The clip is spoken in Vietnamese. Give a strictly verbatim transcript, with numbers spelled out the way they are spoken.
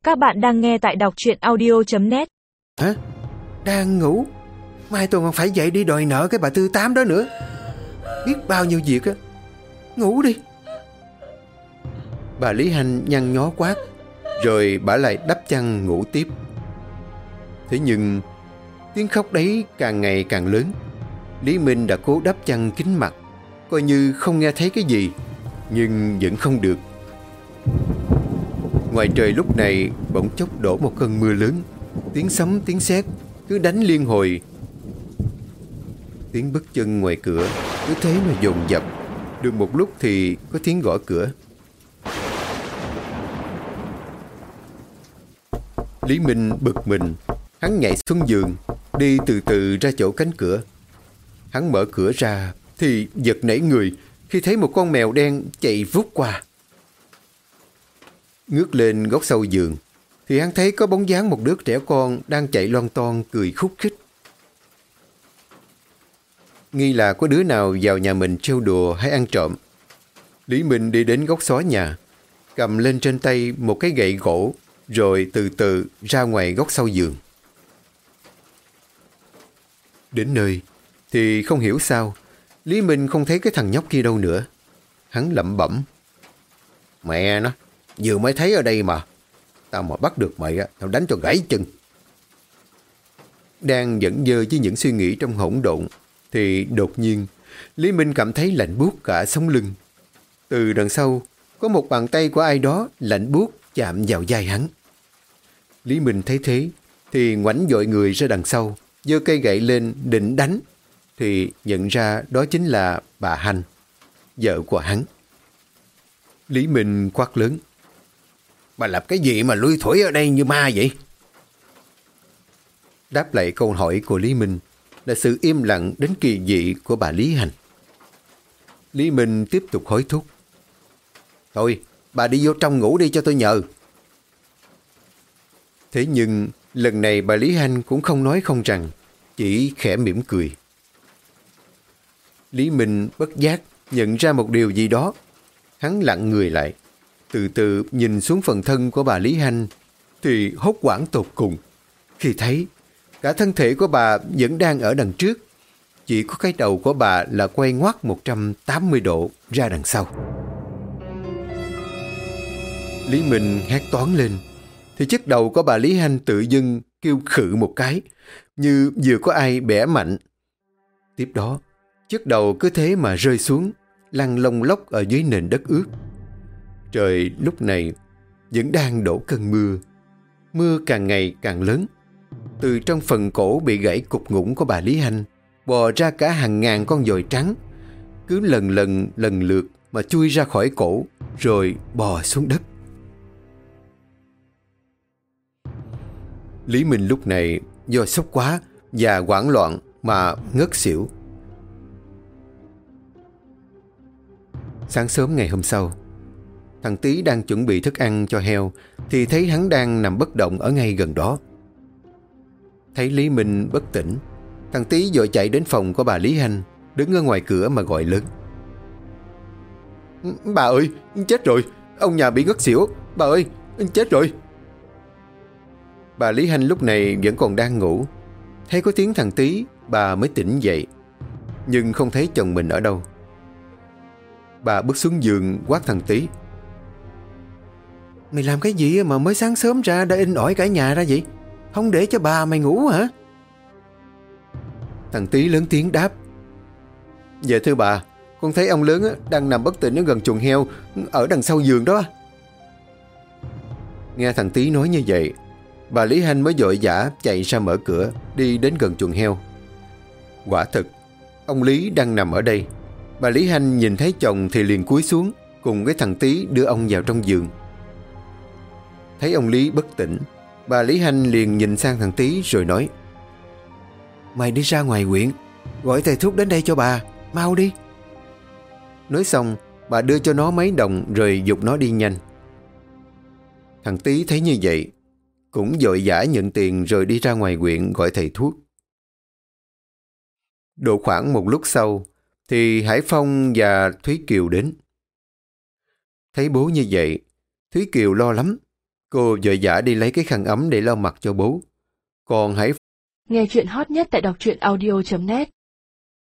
Các bạn đang nghe tại đọc truyện audio chấm net. Hả? Đang ngủ? Mai tôi còn phải dậy đi đòi nợ cái bà Tư Tám đó nữa. Biết bao nhiêu việc á. Ngủ đi. Bà Lý Hanh nhăn nhó quát, rồi bà lại đắp chăn ngủ tiếp. Thế nhưng tiếng khóc đấy càng ngày càng lớn. Lý Minh đã cố đắp chăn kín mặt, coi như không nghe thấy cái gì, nhưng vẫn không được. Ngoài trời lúc này bỗng chốc đổ một cơn mưa lớn. Tiếng sấm tiếng sét cứ đánh liên hồi. Tiếng bước chân ngoài cửa cứ thế mà dồn dập. Được một lúc thì có tiếng gõ cửa. Lý Minh bực mình. Hắn nhảy xuống giường, đi từ từ ra chỗ cánh cửa. Hắn mở cửa ra thì giật nảy người khi thấy một con mèo đen chạy vút qua. Ngước lên góc sau giường thì hắn thấy có bóng dáng một đứa trẻ con đang chạy lon ton cười khúc khích. Nghi là có đứa nào vào nhà mình trêu đùa hay ăn trộm. Lý Minh đi đến góc xó nhà, cầm lên trên tay một cái gậy gỗ, rồi từ từ ra ngoài góc sau giường. Đến nơi thì không hiểu sao Lý Minh không thấy cái thằng nhóc kia đâu nữa. Hắn lẩm bẩm: Mẹ nó, vừa mới thấy ở đây mà. Tao mà bắt được mày á, tao đánh cho gãy chân. Đang giận dơ với những suy nghĩ trong hỗn độn thì đột nhiên Lý Minh cảm thấy lạnh buốt cả sống lưng. Từ đằng sau có một bàn tay của ai đó lạnh buốt chạm vào vai hắn. Lý Minh thấy thế thì ngoảnh dội người ra đằng sau, giơ cây gậy lên định đánh, thì nhận ra đó chính là bà Hanh, vợ của hắn. Lý Minh quát lớn: Bà làm cái gì mà lui thủi ở đây như ma vậy? Đáp lại câu hỏi của Lý Minh là sự im lặng đến kỳ dị của bà Lý Hanh. Lý Minh tiếp tục hối thúc: Thôi, bà đi vô trong ngủ đi cho tôi nhờ. Thế nhưng lần này bà Lý Hanh cũng không nói không rằng, chỉ khẽ mỉm cười. Lý Minh bất giác nhận ra một điều gì đó. Hắn lặng người lại, từ từ nhìn xuống phần thân của bà Lý Hanh thì hốt hoảng tột cùng khi thấy cả thân thể của bà vẫn đang ở đằng trước, chỉ có cái đầu của bà là quay ngoắt một trăm tám mươi độ ra đằng sau. Lý Minh hét toáng lên thì chiếc đầu của bà Lý Hanh tự dưng kêu khự một cái, như vừa có ai bẻ mạnh. Tiếp đó chiếc đầu cứ thế mà rơi xuống, lăn lông lốc ở dưới nền đất ướt. Trời lúc này vẫn đang đổ cơn mưa. Mưa càng ngày càng lớn. Từ trong phần cổ bị gãy cục ngủng của bà Lý Hanh bò ra cả hàng ngàn con dồi trắng, cứ lần lần lần lượt mà chui ra khỏi cổ rồi bò xuống đất. Lý Minh lúc này do sốc quá và hoảng loạn mà ngất xỉu. Sáng sớm ngày hôm sau, thằng Tý đang chuẩn bị thức ăn cho heo thì thấy hắn đang nằm bất động ở ngay gần đó. Thấy Lý Minh bất tỉnh, thằng Tý vội chạy đến phòng của bà Lý Hanh, đứng ở ngoài cửa mà gọi lớn: Bà ơi, chết rồi, ông nhà bị ngất xỉu. Bà ơi, chết rồi. Bà Lý Hanh lúc này vẫn còn đang ngủ. Thấy có tiếng thằng Tý, bà mới tỉnh dậy, nhưng không thấy chồng mình ở đâu. Bà bước xuống giường quát thằng Tý: Mày làm cái gì mà mới sáng sớm ra đã in ỏi cả nhà ra vậy? Không để cho bà mày ngủ hả? Thằng Tý lớn tiếng đáp: Dạ thưa bà, con thấy ông lớn đang nằm bất tỉnh ở gần chuồng heo ở đằng sau giường đó. Nghe thằng Tý nói như vậy, bà Lý Hanh mới vội vã chạy ra mở cửa, đi đến gần chuồng heo. Quả thực ông Lý đang nằm ở đây. Bà Lý Hanh nhìn thấy chồng thì liền cúi xuống cùng với thằng Tý đưa ông vào trong giường. Thấy ông Lý bất tỉnh, bà Lý Hanh liền nhìn sang thằng Tý rồi nói: Mày đi ra ngoài huyện, gọi thầy thuốc đến đây cho bà, mau đi. Nói xong, bà đưa cho nó mấy đồng rồi giục nó đi nhanh. Thằng Tý thấy như vậy, cũng vội vã nhận tiền rồi đi ra ngoài huyện gọi thầy thuốc. Độ khoảng một lúc sau thì Hải Phong và Thúy Kiều đến. Thấy bố như vậy, Thúy Kiều lo lắm. Cô vội vã đi lấy cái khăn ấm để lau mặt cho bố. Còn Hải Nghe chuyện hot nhất tại đọc truyện audio chấm net